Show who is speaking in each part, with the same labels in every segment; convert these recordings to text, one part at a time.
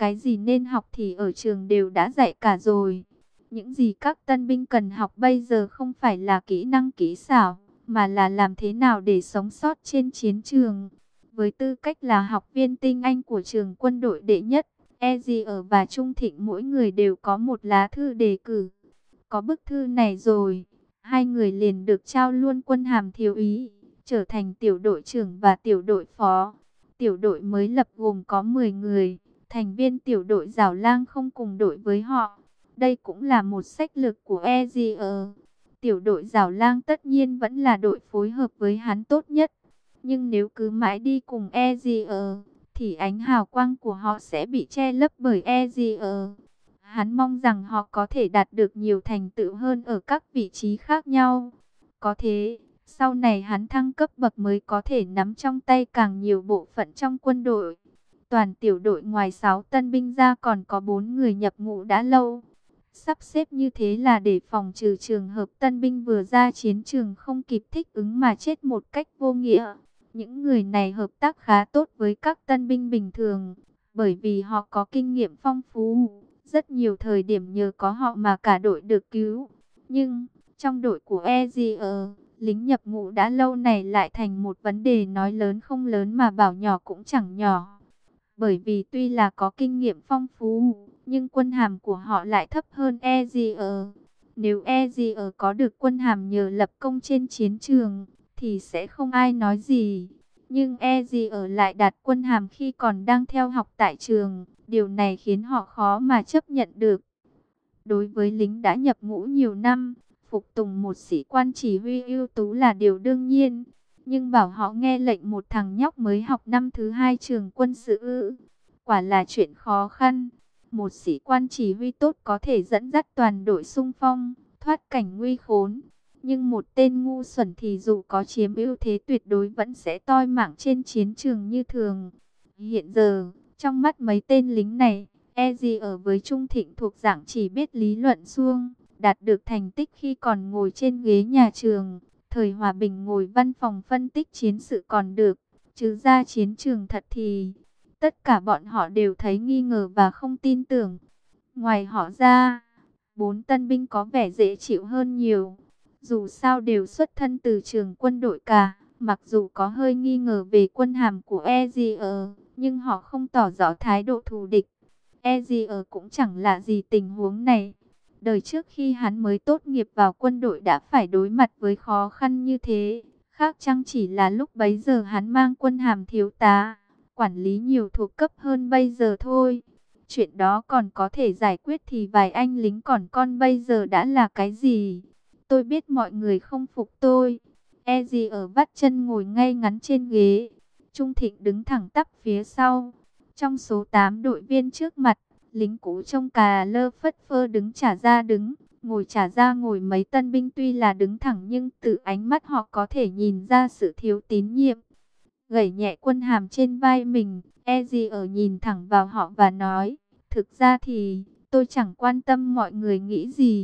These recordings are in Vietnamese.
Speaker 1: Cái gì nên học thì ở trường đều đã dạy cả rồi. Những gì các tân binh cần học bây giờ không phải là kỹ năng kỹ xảo, mà là làm thế nào để sống sót trên chiến trường. Với tư cách là học viên tinh anh của trường quân đội đệ nhất, Ezier và Trung Thịnh mỗi người đều có một lá thư đề cử. Có bức thư này rồi, hai người liền được trao luôn quân hàm thiếu úy, trở thành tiểu đội trưởng và tiểu đội phó. Tiểu đội mới lập gồm có 10 người, thành viên tiểu đội Giảo Lang không cùng đội với họ. Đây cũng là một sách lược của Ezier. Tiểu đội Giảo Lang tất nhiên vẫn là đội phối hợp với hắn tốt nhất. Nhưng nếu cứ mãi đi cùng Ezier, thì ánh hào quang của họ sẽ bị che lấp bởi Ezier. Hắn mong rằng họ có thể đạt được nhiều thành tựu hơn ở các vị trí khác nhau. Có thế, sau này hắn thăng cấp bậc mới có thể nắm trong tay càng nhiều bộ phận trong quân đội. Toàn tiểu đội ngoài 6 tân binh ra còn có 4 người nhập ngũ đã lâu. Sắp xếp như thế là để phòng trừ trường hợp tân binh vừa ra chiến trường không kịp thích ứng mà chết một cách vô nghĩa. Những người này hợp tác khá tốt với các tân binh bình thường, bởi vì họ có kinh nghiệm phong phú. Rất nhiều thời điểm nhờ có họ mà cả đội được cứu. Nhưng, trong đội của Ezier, lính nhập ngũ đã lâu này lại thành một vấn đề nói lớn không lớn mà bảo nhỏ cũng chẳng nhỏ. Bởi vì tuy là có kinh nghiệm phong phú, nhưng quân hàm của họ lại thấp hơn Ezier. Nếu Ezier có được quân hàm nhờ lập công trên chiến trường, thì sẽ không ai nói gì. Nhưng Ezier lại đạt quân hàm khi còn đang theo học tại trường. Điều này khiến họ khó mà chấp nhận được. Đối với lính đã nhập ngũ nhiều năm, phục tùng một sĩ quan chỉ huy ưu tú là điều đương nhiên. Nhưng bảo họ nghe lệnh một thằng nhóc mới học năm thứ 2 trường quân sự, quả là chuyện khó khăn. Một sĩ quan chỉ huy tốt có thể dẫn dắt toàn đội xung phong, thoát cảnh nguy khốn. Nhưng một tên ngu xuẩn thì dù có chiếm ưu thế tuyệt đối vẫn sẽ toi mạng trên chiến trường như thường. Hiện giờ, trong mắt mấy tên lính này, Ezier với Trung Thịnh thuộc dạng chỉ biết lý luận suông, đạt được thành tích khi còn ngồi trên ghế nhà trường. Thời hòa bình ngồi văn phòng phân tích chiến sự còn được, chứ ra chiến trường thật thì tất cả bọn họ đều thấy nghi ngờ và không tin tưởng. Ngoài họ ra, 4 tân binh có vẻ dễ chịu hơn nhiều. Dù sao đều xuất thân từ trường quân đội cả, mặc dù có hơi nghi ngờ về quân hàm của Ezier, nhưng họ không tỏ rõ thái độ thù địch. Ezier cũng chẳng lạ gì tình huống này. Đời trước khi hắn mới tốt nghiệp vào quân đội đã phải đối mặt với khó khăn như thế. Khác chăng chỉ là lúc bấy giờ hắn mang quân hàm thiếu tá, quản lý nhiều thuộc cấp hơn bây giờ thôi. Chuyện đó còn có thể giải quyết thì vài anh lính còn con bây giờ đã là cái gì? Tôi biết mọi người không phục tôi. Ezier vắt chân ngồi ngay ngắn trên ghế. Trung Thịnh đứng thẳng tắp phía sau. Trong số 8 đội viên trước mặt, lính cũ trông cà lơ phất phơ đứng chả ra đứng, ngồi chả ra ngồi. Mấy tân binh tuy là đứng thẳng nhưng từ ánh mắt họ có thể nhìn ra sự thiếu tín nhiệm. Gẩy nhẹ quân hàm trên vai mình, Ezier nhìn thẳng vào họ và nói, thực ra thì tôi chẳng quan tâm mọi người nghĩ gì.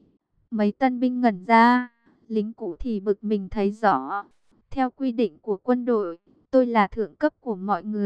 Speaker 1: Mấy tân binh ngẩn ra, lính cũ thì bực mình thấy rõ. Theo quy định của quân đội, tôi là thượng cấp của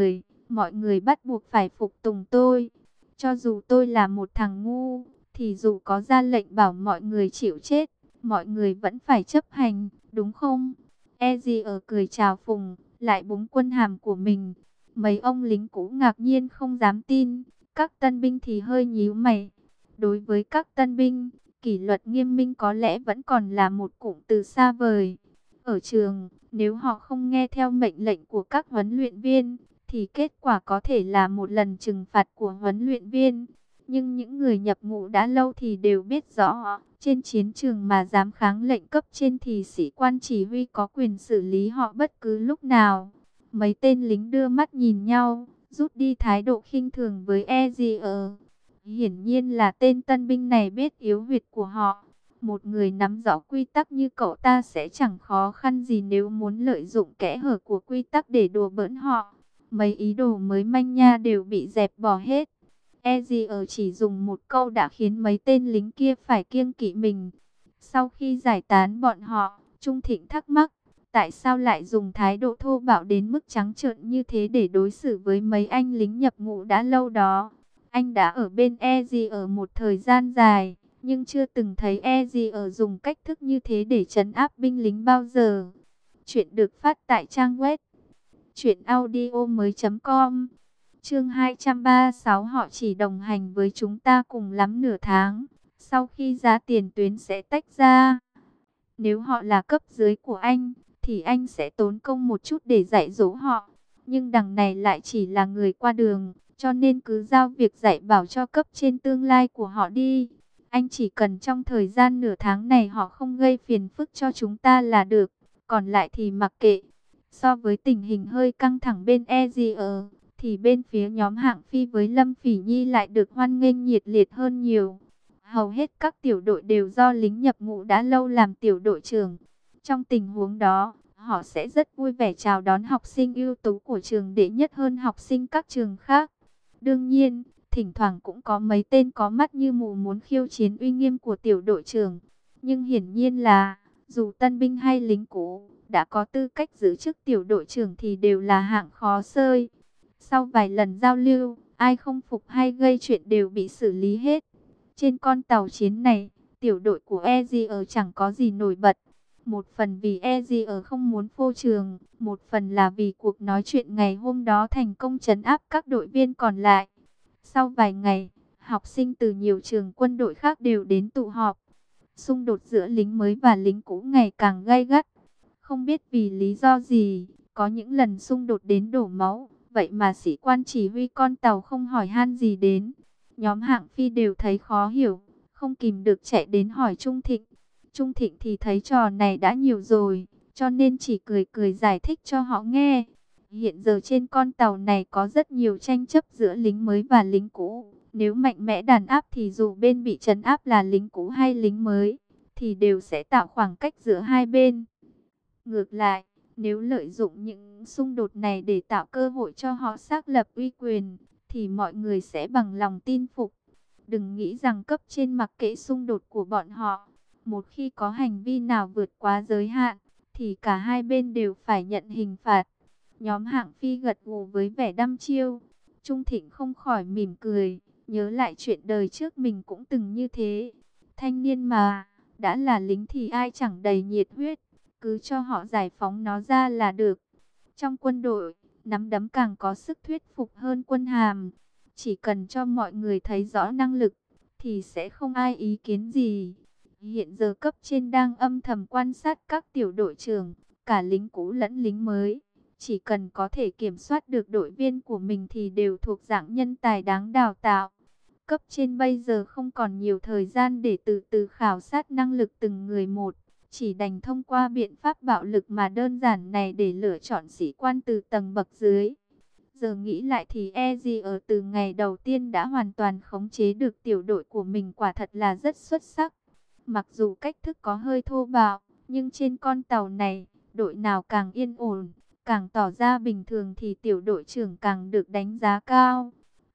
Speaker 1: mọi người bắt buộc phải phục tùng tôi. Cho dù tôi là một thằng ngu, thì dù có ra lệnh bảo mọi người chịu chết, mọi người vẫn phải chấp hành, đúng không? Ezier cười chào phùng, lại búng quân hàm của mình. Mấy ông lính cũ ngạc nhiên không dám tin, các tân binh thì hơi nhíu mày. Đối với các tân binh, kỷ luật nghiêm minh có lẽ vẫn còn là một cụm từ xa vời. Ở trường, nếu họ không nghe theo mệnh lệnh của các huấn luyện viên, thì kết quả có thể là một lần trừng phạt của huấn luyện viên. Nhưng những người nhập ngũ đã lâu thì đều biết rõ, trên chiến trường mà dám kháng lệnh cấp trên thì sĩ quan chỉ huy có quyền xử lý họ bất cứ lúc nào. Mấy tên lính đưa mắt nhìn nhau, rút đi thái độ khinh thường với Ezier. Hiển nhiên là tên tân binh này biết yếu huyệt của họ. Một người nắm rõ quy tắc như cậu ta sẽ chẳng khó khăn gì nếu muốn lợi dụng kẽ hở của quy tắc để đùa bỡn họ. Mấy ý đồ mới manh nha đều bị dẹp bỏ hết. Ezier chỉ dùng một câu đã khiến mấy tên lính kia phải kiêng kỵ mình. Sau khi giải tán bọn họ, Trung Thịnh thắc mắc, tại sao lại dùng thái độ thô bạo đến mức trắng trợn như thế để đối xử với mấy anh lính nhập ngũ đã lâu đó. Anh đã ở bên EG ở một thời gian dài, nhưng chưa từng thấy EG ở dùng cách thức như thế để trấn áp binh lính bao giờ. Chuyện được phát tại trang web truyệnaudiomoi.com. Chương 236, họ chỉ đồng hành với chúng ta cùng lắm nửa tháng, sau khi giá tiền tuyến sẽ tách ra. Nếu họ là cấp dưới của anh, thì anh sẽ tốn công một chút để dạy dỗ họ. Nhưng đằng này lại chỉ là người qua đường, cho nên cứ giao việc dạy bảo cho cấp trên tương lai của họ đi. Anh chỉ cần trong thời gian nửa tháng này họ không gây phiền phức cho chúng ta là được, còn lại thì mặc kệ. So với tình hình hơi căng thẳng bên EGR, thì bên phía nhóm Hạng Phi với Lâm Phỉ Nhi lại được hoan nghênh nhiệt liệt hơn nhiều. Hầu hết các tiểu đội đều do lính nhập ngũ đã lâu làm tiểu đội trưởng. Trong tình huống đó, họ sẽ rất vui vẻ chào đón học sinh ưu tú của trường đệ nhất hơn học sinh các trường khác. Đương nhiên, thỉnh thoảng cũng có mấy tên có mắt như mù muốn khiêu chiến uy nghiêm của tiểu đội trưởng. Nhưng hiển nhiên là, dù tân binh hay lính cũ, đã có tư cách giữ chức tiểu đội trưởng thì đều là hạng khó xơi. Sau vài lần giao lưu, ai không phục hay gây chuyện đều bị xử lý hết. Trên con tàu chiến này, tiểu đội của EGR chẳng có gì nổi bật. Một phần vì EGR không muốn phô trường, một phần là vì cuộc nói chuyện ngày hôm đó thành công trấn áp các đội viên còn lại. Sau vài ngày, học sinh từ nhiều trường quân đội khác đều đến tụ họp. Xung đột giữa lính mới và lính cũ ngày càng gay gắt. Không biết vì lý do gì, có những lần xung đột đến đổ máu, vậy mà sĩ quan chỉ huy con tàu không hỏi han gì đến. Nhóm Hạng Phi đều thấy khó hiểu, không kìm được chạy đến hỏi Trung Thịnh. Trung Thịnh thì thấy trò này đã nhiều rồi, cho nên chỉ cười cười giải thích cho họ nghe. Hiện giờ trên con tàu này có rất nhiều tranh chấp giữa lính mới và lính cũ. Nếu mạnh mẽ đàn áp thì dù bên bị trấn áp là lính cũ hay lính mới, thì đều sẽ tạo khoảng cách giữa hai bên. Ngược lại, nếu lợi dụng những xung đột này để tạo cơ hội cho họ xác lập uy quyền, thì mọi người sẽ bằng lòng tin phục. Đừng nghĩ rằng cấp trên mặc kệ xung đột của bọn họ. Một khi có hành vi nào vượt quá giới hạn, thì cả hai bên đều phải nhận hình phạt. Nhóm Hạng Phi gật gù với vẻ đăm chiêu. Trung Thịnh không khỏi mỉm cười, nhớ lại chuyện đời trước mình cũng từng như thế. Thanh niên mà, đã là lính thì ai chẳng đầy nhiệt huyết, cứ cho họ giải phóng nó ra là được. Trong quân đội, nắm đấm càng có sức thuyết phục hơn quân hàm. Chỉ cần cho mọi người thấy rõ năng lực, thì sẽ không ai ý kiến gì. Hiện giờ cấp trên đang âm thầm quan sát các tiểu đội trưởng, cả lính cũ lẫn lính mới. Chỉ cần có thể kiểm soát được đội viên của mình thì đều thuộc dạng nhân tài đáng đào tạo. Cấp trên bây giờ không còn nhiều thời gian để từ từ khảo sát năng lực từng người một. Chỉ đành thông qua biện pháp bạo lực mà đơn giản này để lựa chọn sĩ quan từ tầng bậc dưới. Giờ nghĩ lại thì EG ở từ ngày đầu tiên đã hoàn toàn khống chế được tiểu đội của mình, quả thật là rất xuất sắc. Mặc dù cách thức có hơi thô bạo, nhưng trên con tàu này, đội nào càng yên ổn, càng tỏ ra bình thường thì tiểu đội trưởng càng được đánh giá cao.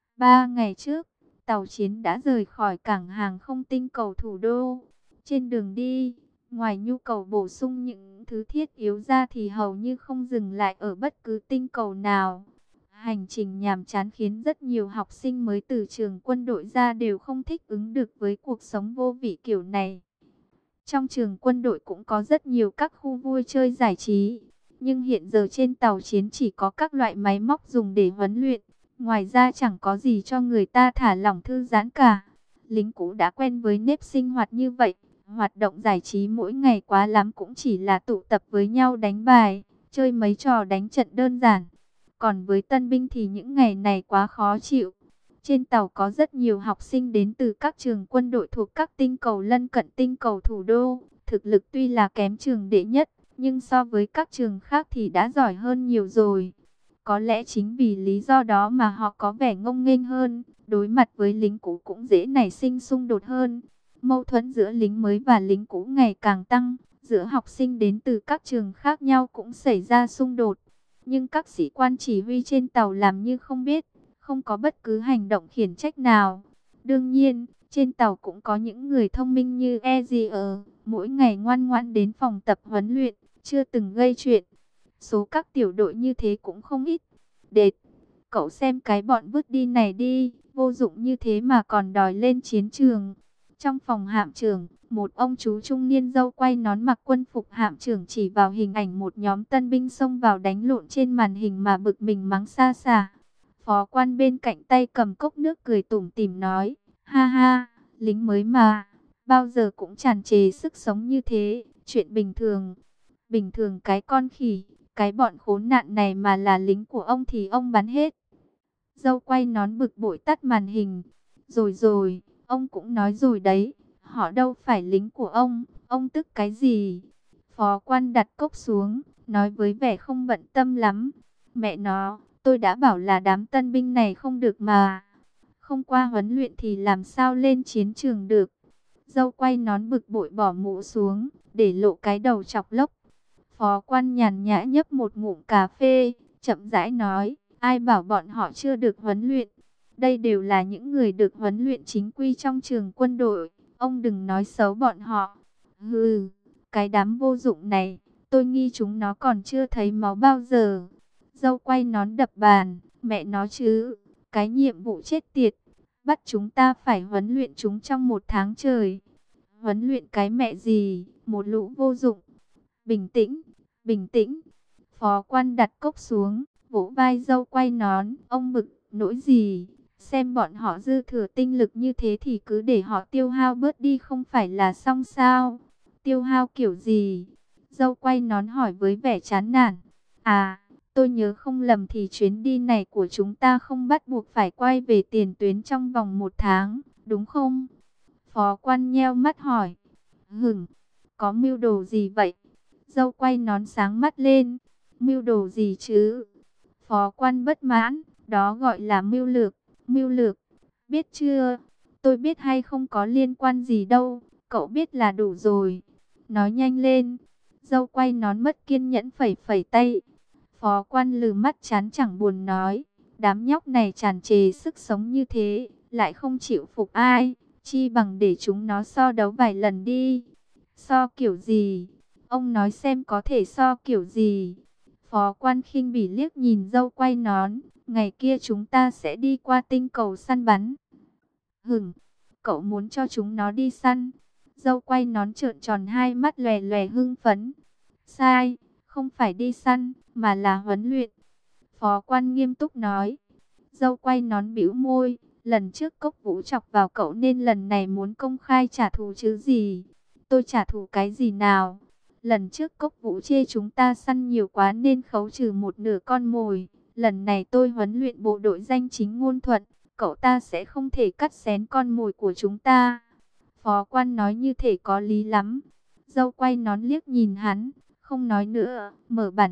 Speaker 1: 3 ngày trước, tàu chiến đã rời khỏi cảng hàng không tinh cầu thủ đô. Trên đường đi, ngoài nhu cầu bổ sung những thứ thiết yếu ra thì hầu như không dừng lại ở bất cứ tinh cầu nào. Hành trình nhàm chán khiến rất nhiều học sinh mới từ trường quân đội ra đều không thích ứng được với cuộc sống vô vị kiểu này. Trong trường quân đội cũng có rất nhiều các khu vui chơi giải trí, nhưng hiện giờ trên tàu chiến chỉ có các loại máy móc dùng để huấn luyện. Ngoài ra chẳng có gì cho người ta thả lỏng thư giãn cả. Lính cũ đã quen với nếp sinh hoạt như vậy. Hoạt động giải trí mỗi ngày quá lắm cũng chỉ là tụ tập với nhau đánh bài, chơi mấy trò đánh trận đơn giản. Còn với tân binh thì những ngày này quá khó chịu. Trên tàu có rất nhiều học sinh đến từ các trường quân đội thuộc các tinh cầu lân cận tinh cầu thủ đô. Thực lực tuy là kém trường đệ nhất, nhưng so với các trường khác thì đã giỏi hơn nhiều rồi. Có lẽ chính vì lý do đó mà họ có vẻ ngông nghênh hơn, đối mặt với lính cũ cũng dễ nảy sinh xung đột hơn. Mâu thuẫn giữa lính mới và lính cũ ngày càng tăng, giữa học sinh đến từ các trường khác nhau cũng xảy ra xung đột. Nhưng các sĩ quan chỉ huy trên tàu làm như không biết, không có bất cứ hành động khiển trách nào. Đương nhiên, trên tàu cũng có những người thông minh như EGR, mỗi ngày ngoan ngoãn đến phòng tập huấn luyện, chưa từng gây chuyện. Số các tiểu đội như thế cũng không ít. Đệt, Cậu xem cái bọn vứt đi này đi, vô dụng như thế mà còn đòi lên chiến trường. Trong phòng hạm trưởng, một ông chú trung niên râu quay nón mặc quân phục hạm trưởng chỉ vào hình ảnh một nhóm tân binh xông vào đánh lộn trên màn hình mà bực mình mắng xa xả. Phó quan bên cạnh tay cầm cốc nước cười tủm tỉm nói, ha ha, lính mới mà, bao giờ cũng tràn trề sức sống như thế, chuyện bình thường. Bình thường cái con khỉ, cái bọn khốn nạn này mà là lính của ông thì ông bắn hết. Dâu quay nón bực bội tắt màn hình. Rồi rồi, ông cũng nói rồi đấy, họ đâu phải lính của ông tức cái gì? Phó quan đặt cốc xuống, nói với vẻ không bận tâm lắm. Mẹ nó, tôi đã bảo là đám tân binh này không được mà. Không qua huấn luyện thì làm sao lên chiến trường được. Dâu quay nón bực bội bỏ mũ xuống, để lộ cái đầu chọc lốc. Phó quan nhàn nhã nhấp một ngụm cà phê, chậm rãi nói, ai bảo bọn họ chưa được huấn luyện. Đây đều là những người được huấn luyện chính quy trong trường quân đội, ông đừng nói xấu bọn họ. Hừ, cái đám vô dụng này, tôi nghi chúng nó còn chưa thấy máu bao giờ. Dâu quay nón đập bàn, mẹ nó chứ, cái nhiệm vụ chết tiệt, bắt chúng ta phải huấn luyện chúng trong 1 tháng trời. Huấn luyện cái mẹ gì, một lũ vô dụng. Bình tĩnh, bình tĩnh. Phó quan đặt cốc xuống, vỗ vai dâu quay nón. Ông bực, nỗi gì? Xem bọn họ dư thừa tinh lực như thế thì cứ để họ tiêu hao bớt đi không phải là xong sao? Tiêu hao kiểu gì? Dâu quay nón hỏi với vẻ chán nản. À, tôi nhớ không lầm thì chuyến đi này của chúng ta không bắt buộc phải quay về tiền tuyến trong vòng 1 tháng, đúng không? Phó quan nheo mắt hỏi. Hửng, có mưu đồ gì vậy? Dâu quay nón sáng mắt lên. Mưu đồ gì chứ? Phó quan bất mãn, đó gọi là mưu lược. Mưu lược, biết chưa? Tôi biết hay không có liên quan gì đâu, cậu biết là đủ rồi. Nói nhanh lên. Dâu quay nón mất kiên nhẫn phẩy phẩy tay. Phó quan lừ mắt chán chẳng buồn nói, đám nhóc này tràn trề sức sống như thế, lại không chịu phục ai, chi bằng để chúng nó so đấu vài lần đi. So kiểu gì? Ông nói xem có thể so kiểu gì? Phó quan khinh bỉ liếc nhìn dâu quay nón, ngày kia chúng ta sẽ đi qua tinh cầu săn bắn. Hửng, cậu muốn cho chúng nó đi săn? Dâu quay nón trợn tròn hai mắt lòe lòe hưng phấn. Sai, không phải đi săn, mà là huấn luyện. Phó quan nghiêm túc nói. Dâu quay nón bĩu môi, lần trước Cốc Vũ chọc vào cậu nên lần này muốn công khai trả thù chứ gì? Tôi trả thù cái gì nào? Lần trước Cốc Vũ chê chúng ta săn nhiều quá nên khấu trừ 1/2 con mồi. Lần này tôi huấn luyện bộ đội danh chính ngôn thuận, cậu ta sẽ không thể cắt xén con mồi của chúng ta. Phó quan nói như thể có lý lắm. Dâu quay nón liếc nhìn hắn, không nói nữa, mở bản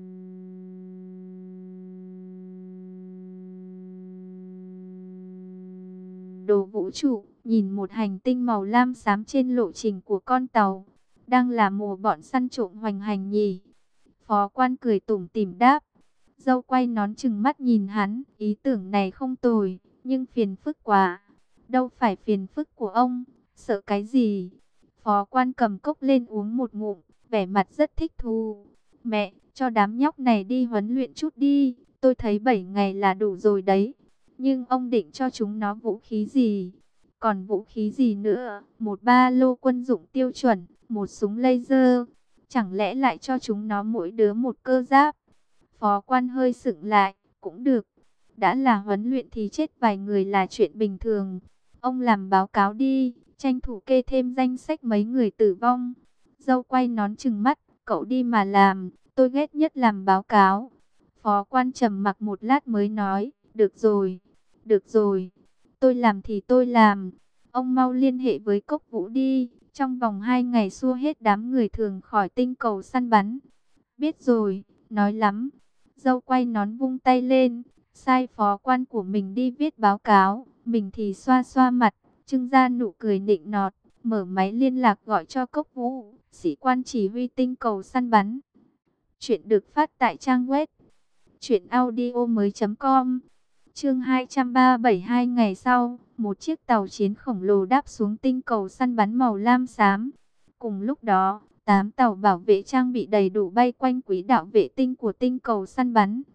Speaker 1: đồ vũ trụ, nhìn một hành tinh màu lam xám trên lộ trình của con tàu. Đang là mùa bọn săn trộm hoành hành nhỉ? Phó quan cười tủm tỉm đáp. Dâu quay nón chừng mắt nhìn hắn, ý tưởng này không tồi, nhưng phiền phức quá. Đâu phải phiền phức của ông, sợ cái gì? Phó quan cầm cốc lên uống một ngụm, vẻ mặt rất thích thú. Mẹ, cho đám nhóc này đi huấn luyện chút đi, tôi thấy 7 ngày là đủ rồi đấy. Nhưng ông định cho chúng nó vũ khí gì? Còn vũ khí gì nữa? Một ba lô quân dụng tiêu chuẩn, một súng laser. Chẳng lẽ lại cho chúng nó mỗi đứa một cơ giáp? Phó quan hơi sững lại, cũng được. Đã là huấn luyện thì chết vài người là chuyện bình thường. Ông làm báo cáo đi, tranh thủ kê thêm danh sách mấy người tử vong. Dâu quay nón chừng mắt, cậu đi mà làm, tôi ghét nhất làm báo cáo. Phó quan trầm mặc một lát mới nói, được rồi, tôi làm thì tôi làm. Ông mau liên hệ với Cốc Vũ đi, trong vòng 2 ngày xua hết đám người thường khỏi tinh cầu săn bắn. Biết rồi, nói lắm. Dâu quay nón vung tay lên, sai phó quan của mình đi viết báo cáo, mình thì xoa xoa mặt, trưng ra nụ cười nịnh nọt, mở máy liên lạc gọi cho Cốc Vũ, sĩ quan chỉ huy tinh cầu săn bắn. Chuyện được phát tại trang web truyệnaudiomoi.com. Chương 237. Ngày sau, một chiếc tàu chiến khổng lồ đáp xuống tinh cầu săn bắn màu lam xám. Cùng lúc đó, 8 tàu bảo vệ trang bị đầy đủ bay quanh quỹ đạo vệ tinh của tinh cầu săn bắn.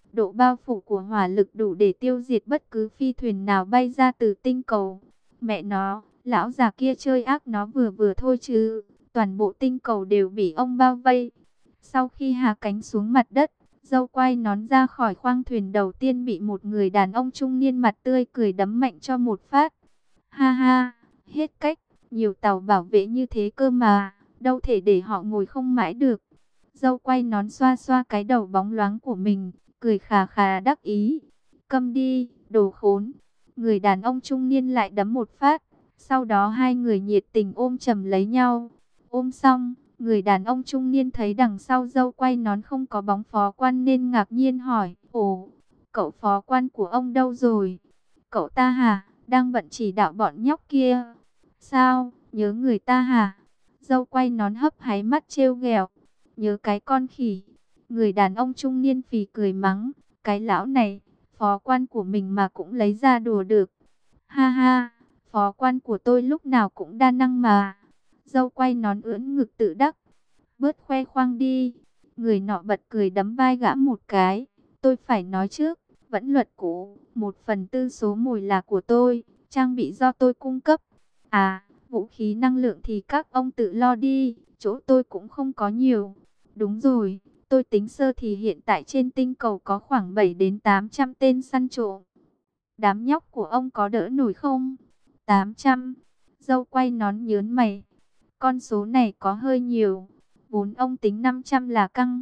Speaker 1: Độ bao phủ của hỏa lực đủ để tiêu diệt bất cứ phi thuyền nào bay ra từ tinh cầu. Mẹ nó, lão già kia chơi ác nó vừa vừa thôi chứ. Toàn bộ tinh cầu đều bị ông bao vây. Sau khi hạ cánh xuống mặt đất, Dâu quay nón ra khỏi khoang thuyền đầu tiên bị một người đàn ông trung niên mặt tươi cười đấm mạnh cho một phát. Ha ha, hết cách, nhiều tàu bảo vệ như thế cơ mà, đâu thể để họ ngồi không mãi được. Dâu quay nón xoa xoa cái đầu bóng loáng của mình, cười khà khà đắc ý. Câm đi, đồ khốn. Người đàn ông trung niên lại đấm một phát, sau đó hai người nhiệt tình ôm chầm lấy nhau. Ôm xong, người đàn ông trung niên thấy đằng sau Dâu quay nón không có bóng phó quan nên ngạc nhiên hỏi, ồ, cậu phó quan của ông đâu rồi? Cậu ta hả? Đang bận chỉ đạo bọn nhóc kia. Sao, nhớ người ta hả? Dâu quay nón hấp háy mắt trêu ghẹo. Nhớ cái con khỉ. Người đàn ông trung niên phì cười mắng, cái lão này, phó quan của mình mà cũng lấy ra đùa được. Ha ha, phó quan của tôi lúc nào cũng đa năng mà. Dâu quay nón ưỡn ngực tự đắc. Bớt khoe khoang đi. Người nọ bật cười đấm vai gã một cái. Tôi phải nói trước, vẫn luật cũ, 1/4 số mồi là của tôi, trang bị do tôi cung cấp. À, vũ khí năng lượng thì các ông tự lo đi, chỗ tôi cũng không có nhiều. Đúng rồi, tôi tính sơ thì hiện tại trên tinh cầu có khoảng 7 đến 800 tên săn trộm. Đám nhóc của ông có đỡ nổi không? 800. Dâu quay nón nhớn mày. Con số này có hơi nhiều. Vốn ông tính 500 là căng.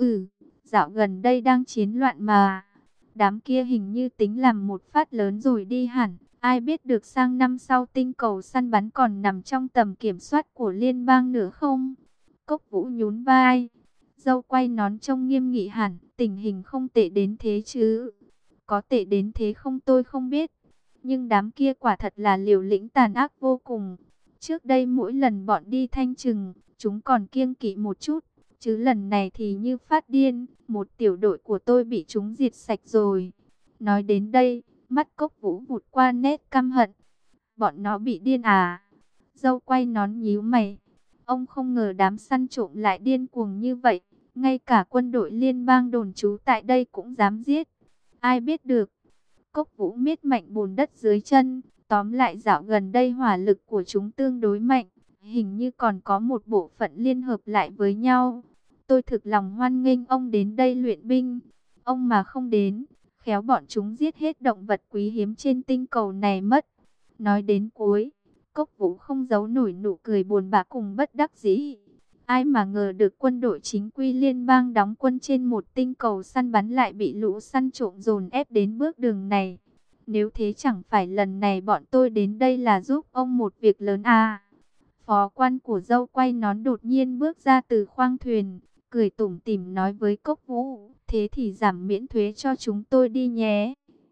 Speaker 1: Dạo gần đây đang chiến loạn mà. Đám kia hình như tính làm một phát lớn rồi đi hẳn. Ai biết được sang năm sau tinh cầu săn bắn còn nằm trong tầm kiểm soát của liên bang nữa không? Cốc Vũ nhún vai. Dâu quay nón trông nghiêm nghị hẳn. Tình hình không tệ đến thế chứ. Có tệ đến thế không tôi không biết. Nhưng đám kia quả thật là liều lĩnh tàn ác vô cùng. Trước đây mỗi lần bọn đi thanh trừng, chúng còn kiêng kỵ một chút. Chứ lần này thì như phát điên, một tiểu đội của tôi bị chúng diệt sạch rồi. Nói đến đây, mắt Cốc Vũ vụt qua nét căm hận. Bọn nó bị điên à? Dâu quay nón nhíu mày. Ông không ngờ đám săn trộm lại điên cuồng như vậy. Ngay cả quân đội liên bang đồn trú tại đây cũng dám giết. Ai biết được. Cốc Vũ miết mạnh bùn đất dưới chân. Tóm lại dạo gần đây hỏa lực của chúng tương đối mạnh. Hình như còn có một bộ phận liên hợp lại với nhau. Tôi thực lòng hoan nghênh ông đến đây luyện binh. Ông mà không đến, khéo bọn chúng giết hết động vật quý hiếm trên tinh cầu này mất. Nói đến cuối, Cốc Vũ không giấu nổi nụ cười buồn bã cùng bất đắc dĩ. Ai mà ngờ được quân đội chính quy liên bang đóng quân trên một tinh cầu săn bắn lại bị lũ săn trộm dồn ép đến bước đường này. Nếu thế chẳng phải lần này bọn tôi đến đây là giúp ông một việc lớn à? Phó quan của Dâu quay nón đột nhiên bước ra từ khoang thuyền, cười tủm tỉm nói với Cốc Vũ, thế thì giảm miễn thuế cho chúng tôi đi nhé.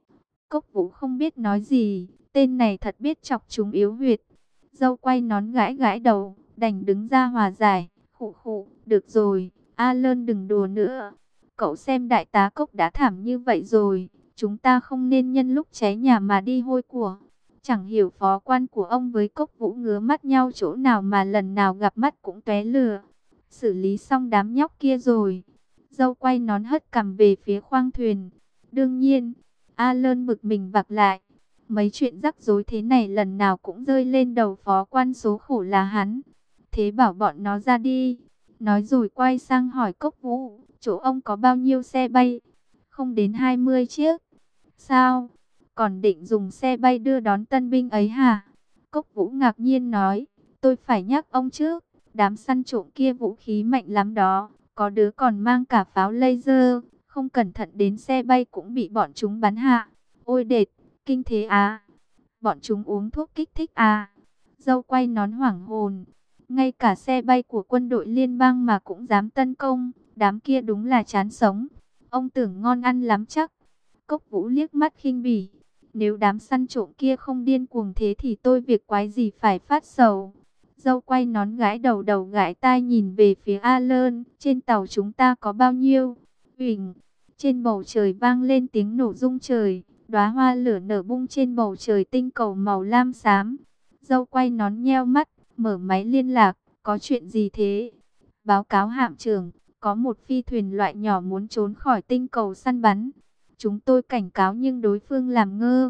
Speaker 1: Cốc Vũ không biết nói gì, tên này thật biết chọc chúng yếu huyệt. Dâu quay nón gãi gãi đầu, đành đứng ra hòa giải, khụ khụ, được rồi, Alan đừng đùa nữa. Cậu xem đại tá Cốc đã thảm như vậy rồi, chúng ta không nên nhân lúc cháy nhà mà đi hôi của. Chẳng hiểu phó quan của ông với Cốc Vũ ngứa mắt nhau chỗ nào mà lần nào gặp mắt cũng tóe lửa. Xử lý xong đám nhóc kia rồi. Dâu quay nón hất cằm về phía khoang thuyền. Đương nhiên, Alan bực mình vặc lại. Mấy chuyện rắc rối thế này lần nào cũng rơi lên đầu phó quan số khổ là hắn. Thế bảo bọn nó ra đi. Nói rồi quay sang hỏi Cốc Vũ, chỗ ông có bao nhiêu xe bay? Không đến 20 chiếc. Sao? Còn định dùng xe bay đưa đón tân binh ấy hả? Cốc Vũ ngạc nhiên nói, tôi phải nhắc ông trước, đám săn trộm kia vũ khí mạnh lắm đó, có đứa còn mang cả pháo laser, không cẩn thận đến xe bay cũng bị bọn chúng bắn hạ. Ôi đệt, kinh thế à? Bọn chúng uống thuốc kích thích à? Dâu quay nón hoảng hồn, ngay cả xe bay của quân đội liên bang mà cũng dám tấn công, đám kia đúng là chán sống. Ông tưởng ngon ăn lắm chắc. Cốc Vũ liếc mắt khinh bỉ. Nếu đám săn trộm kia không điên cuồng thế thì tôi việc quái gì phải phát sầu. Dâu quay nón gãi đầu đầu gãi tai nhìn về phía Alan. Trên tàu chúng ta có bao nhiêu? Huỳnh. Trên bầu trời vang lên tiếng nổ rung trời. Đóa hoa lửa nở bung trên bầu trời tinh cầu màu lam xám. Dâu quay nón nheo mắt, mở máy liên lạc. Có chuyện gì thế? Báo cáo hạm trưởng, có một phi thuyền loại nhỏ muốn trốn khỏi tinh cầu săn bắn. Chúng tôi cảnh cáo nhưng đối phương làm ngơ.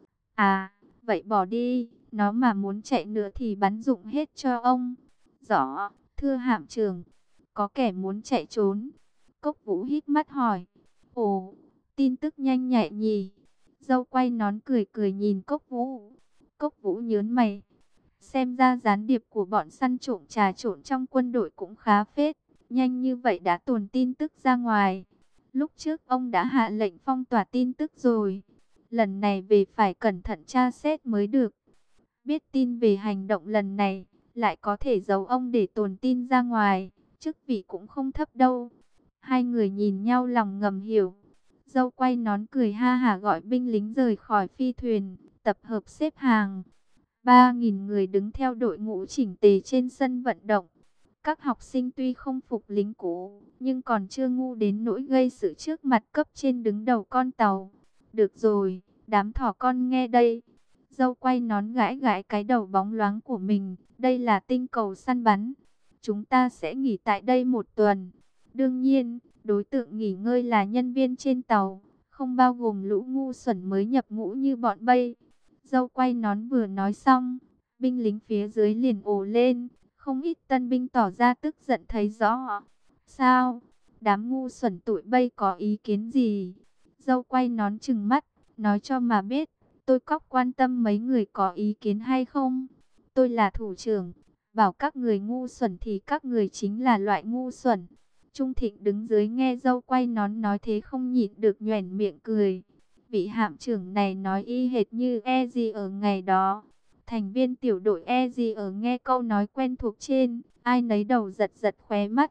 Speaker 1: À, vậy bỏ đi, nó mà muốn chạy nữa thì bắn dụng hết cho ông. Rõ, thưa hạm trưởng, có kẻ muốn chạy trốn. Cốc Vũ hít mắt hỏi. Ồ, tin tức nhanh nhạy nhỉ. Dâu quay nón cười cười nhìn Cốc Vũ. Cốc Vũ nhớn mày. Xem ra gián điệp của bọn săn trộm trà trộn trong quân đội cũng khá phết. Nhanh như vậy đã tuồn tin tức ra ngoài. Lúc trước ông đã hạ lệnh phong tỏa tin tức rồi. Lần này về phải cẩn thận tra xét mới được. Biết tin về hành động lần này, lại có thể giấu ông để tuồn tin ra ngoài. Chức vị cũng không thấp đâu. Hai người nhìn nhau lòng ngầm hiểu. Dâu quay nón cười ha hả gọi binh lính rời khỏi phi thuyền, tập hợp xếp hàng. 3.000 người đứng theo đội ngũ chỉnh tề trên sân vận động. Các học sinh tuy không phục lính cũ, nhưng còn chưa ngu đến nỗi gây sự trước mặt cấp trên đứng đầu con tàu. Được rồi, đám thỏ con nghe đây. Dâu quay nón gãi gãi cái đầu bóng loáng của mình. Đây là tinh cầu săn bắn. Chúng ta sẽ nghỉ tại đây 1 tuần. Đương nhiên, đối tượng nghỉ ngơi là nhân viên trên tàu, không bao gồm lũ ngu xuẩn mới nhập ngũ như bọn Bay. Dâu quay nón vừa nói xong, binh lính phía dưới liền ồ lên. Không ít tân binh tỏ ra tức giận thấy rõ. Sao? Đám ngu xuẩn tụi Bay có ý kiến gì? Dâu quay nón trừng mắt, nói cho mà biết, tôi cóc quan tâm mấy người có ý kiến hay không? Tôi là thủ trưởng, bảo các người ngu xuẩn thì các người chính là loại ngu xuẩn. Trung Thịnh đứng dưới nghe dâu quay nón nói thế không nhịn được nhoẻn miệng cười. Vị hạm trưởng này nói y hệt như Eji ở ngày đó. Thành viên tiểu đội Eji ở nghe câu nói quen thuộc trên, ai nấy đầu giật giật khóe mắt.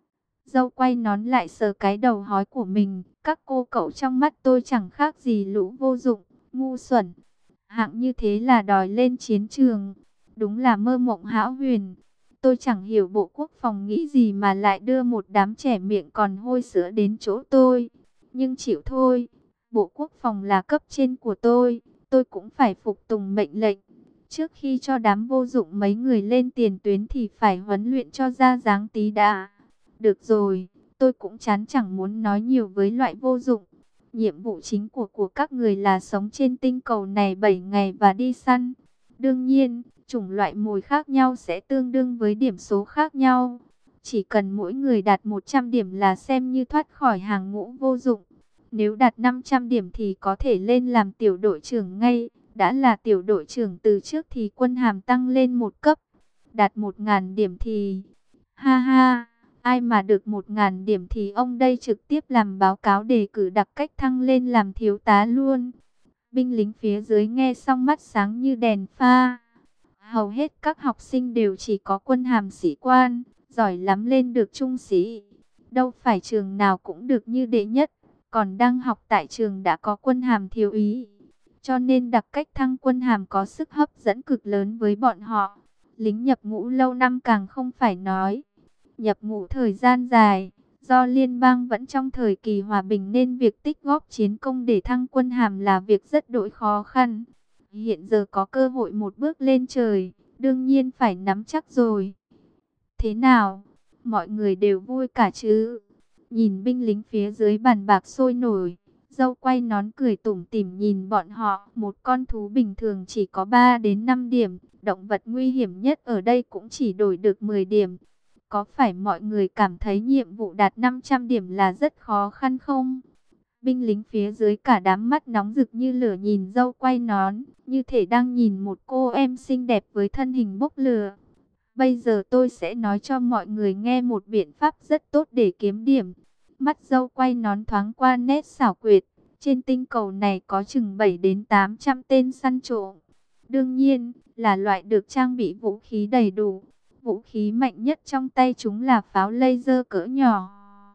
Speaker 1: Dâu quay nón lại sờ cái đầu hói của mình. Các cô cậu trong mắt tôi chẳng khác gì lũ vô dụng, ngu xuẩn. Hạng như thế là đòi lên chiến trường. Đúng là mơ mộng hão huyền. Tôi chẳng hiểu Bộ Quốc phòng nghĩ gì mà lại đưa một đám trẻ miệng còn hôi sữa đến chỗ tôi. Nhưng chịu thôi, Bộ Quốc phòng là cấp trên của tôi cũng phải phục tùng mệnh lệnh. Trước khi cho đám vô dụng mấy người lên tiền tuyến thì phải huấn luyện cho ra dáng tí đã. Được rồi, tôi cũng chán chẳng muốn nói nhiều với loại vô dụng. Nhiệm vụ chính của các người là sống trên tinh cầu này 7 ngày và đi săn. Đương nhiên, chủng loại mồi khác nhau sẽ tương đương với điểm số khác nhau. Chỉ cần mỗi người đạt 100 điểm là xem như thoát khỏi hàng ngũ vô dụng. Nếu đạt 500 điểm thì có thể lên làm tiểu đội trưởng ngay. Đã là tiểu đội trưởng từ trước thì quân hàm tăng lên 1 cấp. Đạt 1.000 điểm thì... Ha ha, ai mà được 1.000 điểm thì ông đây trực tiếp làm báo cáo đề cử đặc cách thăng lên làm thiếu tá luôn. Binh lính phía dưới nghe xong mắt sáng như đèn pha. Hầu hết các học sinh đều chỉ có quân hàm sĩ quan, giỏi lắm lên được trung sĩ. Đâu phải trường nào cũng được như đệ nhất, còn đang học tại trường đã có quân hàm thiếu úy. Cho nên đặc cách thăng quân hàm có sức hấp dẫn cực lớn với bọn họ. Lính nhập ngũ lâu năm càng không phải nói. Nhập ngũ thời gian dài, do liên bang vẫn trong thời kỳ hòa bình nên việc tích góp chiến công để thăng quân hàm là việc rất đỗi khó khăn. Hiện giờ có cơ hội một bước lên trời, đương nhiên phải nắm chắc rồi. Thế nào? Mọi người đều vui cả chứ? Nhìn binh lính phía dưới bàn bạc sôi nổi, dâu quay nón cười tủm tỉm nhìn bọn họ. Một con thú bình thường chỉ có 3 đến 5 điểm, động vật nguy hiểm nhất ở đây cũng chỉ đổi được 10 điểm. Có phải mọi người cảm thấy nhiệm vụ đạt 500 điểm là rất khó khăn không? Binh lính phía dưới cả đám mắt nóng rực như lửa nhìn dâu quay nón, như thể đang nhìn một cô em xinh đẹp với thân hình bốc lửa. Bây giờ tôi sẽ nói cho mọi người nghe một biện pháp rất tốt để kiếm điểm. Mắt dâu quay nón thoáng qua nét xảo quyệt. Trên tinh cầu này có chừng 7 đến 800 tên săn trộm. Đương nhiên, là loại được trang bị vũ khí đầy đủ. Vũ khí mạnh nhất trong tay chúng là pháo laser cỡ nhỏ.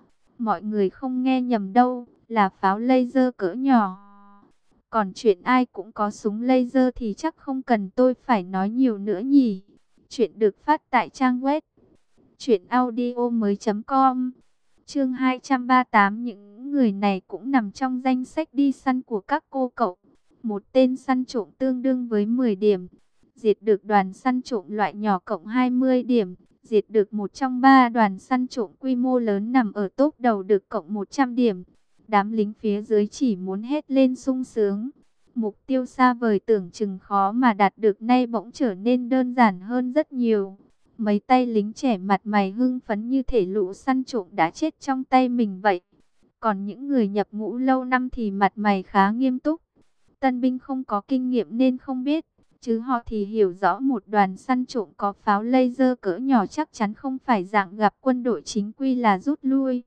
Speaker 1: Mọi người không nghe nhầm đâu, là pháo laser cỡ nhỏ. Còn chuyện ai cũng có súng laser thì chắc không cần tôi phải nói nhiều nữa nhỉ. Chuyện được phát tại trang web truyệnaudiomoi.com. Chương 238. Những người này cũng nằm trong danh sách đi săn của các cô cậu. Một tên săn trộm tương đương với 10 điểm. Diệt được đoàn săn trộm loại nhỏ cộng 20 điểm. diệt được một trong ba đoàn săn trộm quy mô lớn nằm ở top đầu được cộng 100 điểm. Đám lính phía dưới chỉ muốn hét lên sung sướng. Mục tiêu xa vời tưởng chừng khó mà đạt được nay bỗng trở nên đơn giản hơn rất nhiều. Mấy tay lính trẻ mặt mày hưng phấn như thể lũ săn trộm đã chết trong tay mình vậy. Còn những người nhập ngũ lâu năm thì mặt mày khá nghiêm túc. Tân binh không có kinh nghiệm nên không biết, chứ họ thì hiểu rõ một đoàn săn trộm có pháo laser cỡ nhỏ chắc chắn không phải dạng gặp quân đội chính quy là rút lui.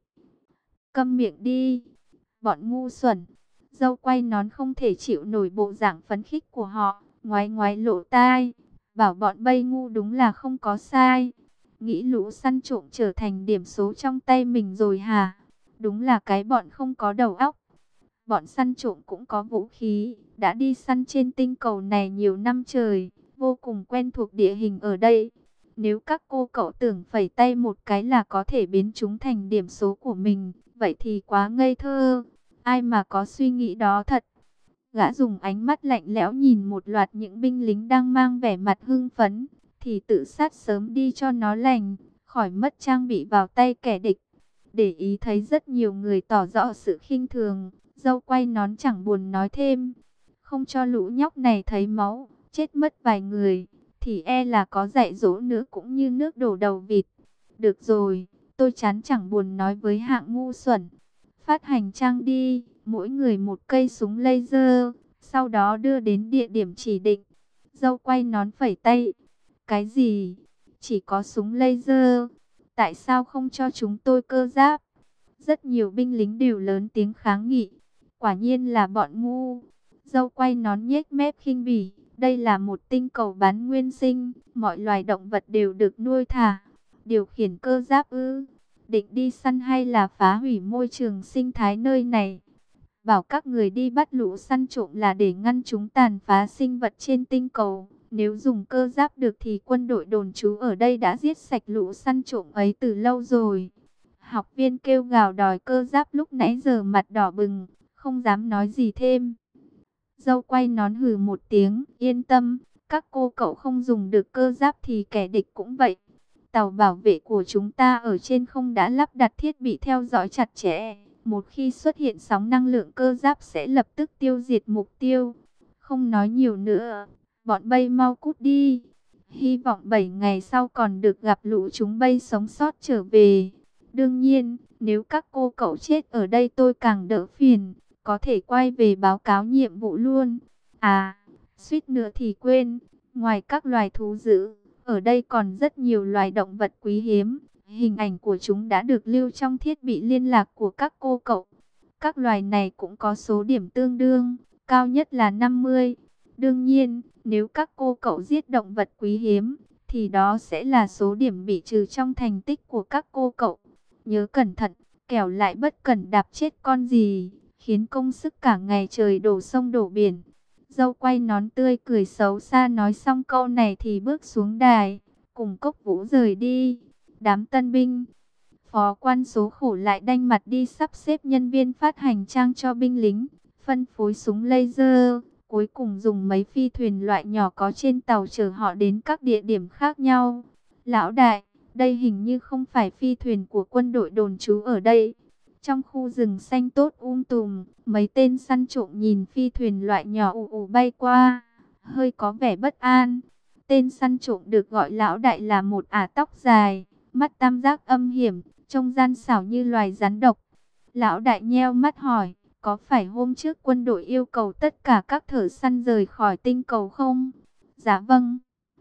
Speaker 1: Câm miệng đi, bọn ngu xuẩn. Dâu quay nón không thể chịu nổi bộ dạng phấn khích của họ, ngoái ngoái lỗ tai, bảo bọn bay ngu đúng là không có sai. Nghĩ lũ săn trộm trở thành điểm số trong tay mình rồi hả? Đúng là cái bọn không có đầu óc. Bọn săn trộm cũng có vũ khí, đã đi săn trên tinh cầu này nhiều năm trời, vô cùng quen thuộc địa hình ở đây. Nếu các cô cậu tưởng phẩy tay một cái là có thể biến chúng thành điểm số của mình, vậy thì quá ngây thơ. Ai mà có suy nghĩ đó thật. Gã dùng ánh mắt lạnh lẽo nhìn một loạt những binh lính đang mang vẻ mặt hưng phấn, thì tự sát sớm đi cho nó lành, khỏi mất trang bị vào tay kẻ địch. Để ý thấy rất nhiều người tỏ rõ sự khinh thường, dâu quay nón chẳng buồn nói thêm. Không cho lũ nhóc này thấy máu, chết mất vài người, thì e là có dạy dỗ nữa cũng như nước đổ đầu vịt. Được rồi, tôi chán chẳng buồn nói với hạng ngu xuẩn. Phát hành trang đi, mỗi người một cây súng laser, sau đó đưa đến địa điểm chỉ định. Dâu quay nón phẩy tay. Cái gì? Chỉ có súng laser? Tại sao không cho chúng tôi cơ giáp? Rất nhiều binh lính đều lớn tiếng kháng nghị. Quả nhiên là bọn ngu. Dâu quay nón nhếch mép khinh bỉ. Đây là một tinh cầu bán nguyên sinh, mọi loài động vật đều được nuôi thả. Điều khiển cơ giáp ư? Định đi săn hay là phá hủy môi trường sinh thái nơi này? Bảo các người đi bắt lũ săn trộm là để ngăn chúng tàn phá sinh vật trên tinh cầu. Nếu dùng cơ giáp được thì quân đội đồn trú ở đây đã giết sạch lũ săn trộm ấy từ lâu rồi. Học viên kêu gào đòi cơ giáp lúc nãy giờ mặt đỏ bừng, không dám nói gì thêm. Dâu quay nón hừ một tiếng, yên tâm, các cô cậu không dùng được cơ giáp thì kẻ địch cũng vậy. Tàu bảo vệ của chúng ta ở trên không đã lắp đặt thiết bị theo dõi chặt chẽ. Một khi xuất hiện sóng năng lượng cơ giáp sẽ lập tức tiêu diệt mục tiêu. Không nói nhiều nữa, bọn bay mau cút đi. Hy vọng 7 ngày sau còn được gặp lũ chúng bay sống sót trở về. Đương nhiên, nếu các cô cậu chết ở đây tôi càng đỡ phiền, có thể quay về báo cáo nhiệm vụ luôn. À, suýt nữa thì quên, ngoài các loài thú dữ, ở đây còn rất nhiều loài động vật quý hiếm. Hình ảnh của chúng đã được lưu trong thiết bị liên lạc của các cô cậu. Các loài này cũng có số điểm tương đương, cao nhất là 50. Đương nhiên, nếu các cô cậu giết động vật quý hiếm, thì đó sẽ là số điểm bị trừ trong thành tích của các cô cậu. Nhớ cẩn thận, kẻo lại bất cẩn đạp chết con gì, khiến công sức cả ngày trời đổ sông đổ biển. Dâu quay nón tươi cười xấu xa nói xong câu này thì bước xuống đài, cùng Cốc Vũ rời đi. Đám tân binh, phó quan số khổ lại đanh mặt đi sắp xếp nhân viên phát hành trang cho binh lính, phân phối súng laser, cuối cùng dùng mấy phi thuyền loại nhỏ có trên tàu chở họ đến các địa điểm khác nhau. Lão đại, đây hình như không phải phi thuyền của quân đội đồn trú ở đây. Trong khu rừng xanh tốt tùm, mấy tên săn trộm nhìn phi thuyền loại nhỏ ù ù bay qua, hơi có vẻ bất an. Tên săn trộm được gọi lão đại là một ả tóc dài, mắt tam giác âm hiểm, trông gian xảo như loài rắn độc. Lão đại nheo mắt hỏi, có phải hôm trước quân đội yêu cầu tất cả các thợ săn rời khỏi tinh cầu không? Dạ vâng.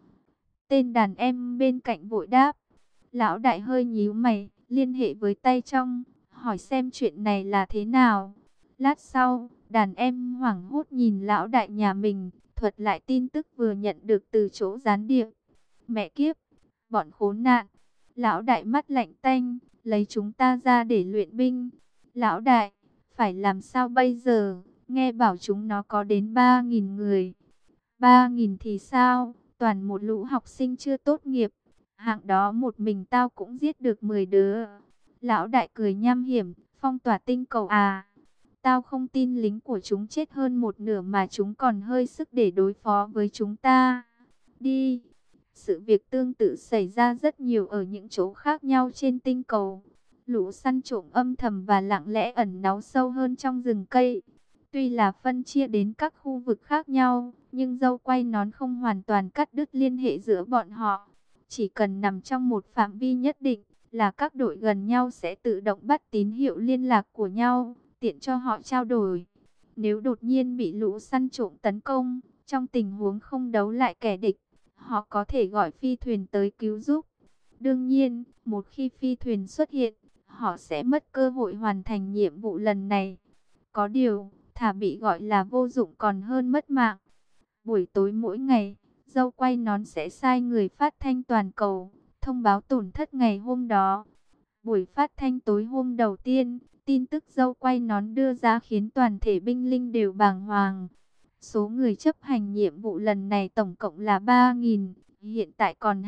Speaker 1: Tên đàn em bên cạnh vội đáp. Lão đại hơi nhíu mày, liên hệ với tay trong, hỏi xem chuyện này là thế nào. Lát sau, đàn em hoảng hốt nhìn lão đại nhà mình, thuật lại tin tức vừa nhận được từ chỗ gián điệp. Mẹ kiếp, bọn khốn nạn. Lão đại mắt lạnh tanh, lấy chúng ta ra để luyện binh. Lão đại, phải làm sao bây giờ? Nghe bảo chúng nó có đến 3.000 người. 3.000 thì sao? Toàn một lũ học sinh chưa tốt nghiệp. Hạng đó một mình tao cũng giết được 10 đứa. Lão đại cười nham hiểm, phong tỏa tinh cầu à? Tao không tin lính của chúng chết hơn một nửa mà chúng còn hơi sức để đối phó với chúng ta. Đi, Sự việc tương tự xảy ra rất nhiều ở những chỗ khác nhau trên tinh cầu. Lũ săn trộm âm thầm và lặng lẽ ẩn náu sâu hơn trong rừng cây. Tuy là phân chia đến các khu vực khác nhau, nhưng dâu quay nón không hoàn toàn cắt đứt liên hệ giữa bọn họ. Chỉ cần nằm trong một phạm vi nhất định là các đội gần nhau sẽ tự động bắt tín hiệu liên lạc của nhau, tiện cho họ trao đổi. Nếu đột nhiên bị lũ săn trộm tấn công, trong tình huống không đấu lại kẻ địch, họ có thể gọi phi thuyền tới cứu giúp. Đương nhiên, một khi phi thuyền xuất hiện, họ sẽ mất cơ hội hoàn thành nhiệm vụ lần này. Có điều, thà bị gọi là vô dụng còn hơn mất mạng. Buổi tối mỗi ngày, dâu quay nón sẽ sai người phát thanh toàn cầu, thông báo tổn thất ngày hôm đó. Buổi phát thanh tối hôm đầu tiên, tin tức dâu quay nón đưa ra khiến toàn thể binh lính đều bàng hoàng. Số người chấp hành nhiệm vụ lần này tổng cộng là 3.000, hiện tại còn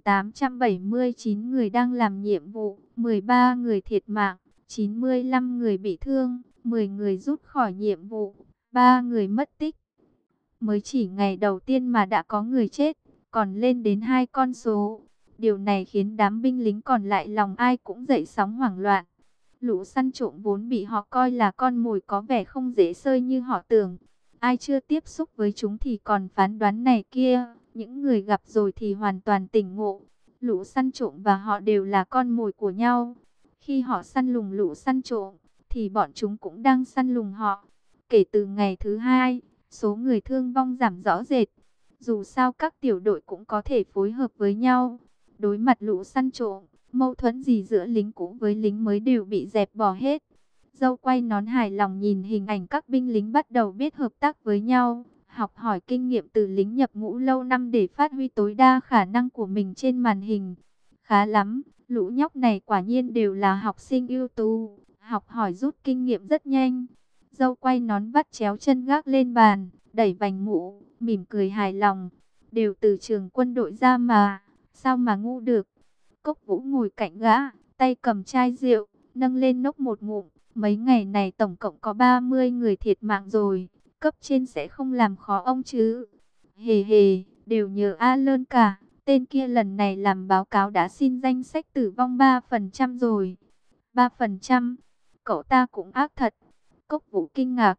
Speaker 1: 2.879 người đang làm nhiệm vụ, 13 người thiệt mạng, 95 người bị thương, 10 người rút khỏi nhiệm vụ, 3 người mất tích. Mới chỉ ngày đầu tiên mà đã có người chết, còn lên đến 2 con số. Điều này khiến đám binh lính còn lại lòng ai cũng dậy sóng hoảng loạn. Lũ săn trộm vốn bị họ coi là con mồi có vẻ không dễ sơi như họ tưởng. Ai chưa tiếp xúc với chúng thì còn phán đoán này kia, những người gặp rồi thì hoàn toàn tỉnh ngộ. Lũ săn trộm và họ đều là con mồi của nhau. Khi họ săn lùng lũ săn trộm, thì bọn chúng cũng đang săn lùng họ. Kể từ ngày thứ 2, số người thương vong giảm rõ rệt. Dù sao các tiểu đội cũng có thể phối hợp với nhau. Đối mặt lũ săn trộm, mâu thuẫn gì giữa lính cũ với lính mới đều bị dẹp bỏ hết. Dâu quay nón hài lòng nhìn hình ảnh các binh lính bắt đầu biết hợp tác với nhau, học hỏi kinh nghiệm từ lính nhập ngũ lâu năm để phát huy tối đa khả năng của mình trên màn hình. Khá lắm, lũ nhóc này quả nhiên đều là học sinh ưu tú, học hỏi rút kinh nghiệm rất nhanh. Dâu quay nón vắt chéo chân gác lên bàn, đẩy vành mũ, mỉm cười hài lòng. Đều từ trường quân đội ra mà, sao mà ngu được. Cốc Vũ ngồi cạnh gã, tay cầm chai rượu, nâng lên nốc một ngụm. Mấy ngày này tổng cộng có 30 người thiệt mạng rồi, cấp trên sẽ không làm khó ông chứ. Hề hề, đều nhờ A Lơn cả, tên kia lần này làm báo cáo đã xin danh sách tử vong 3% rồi. 3%, cậu ta cũng ác thật. Cốc Vũ kinh ngạc,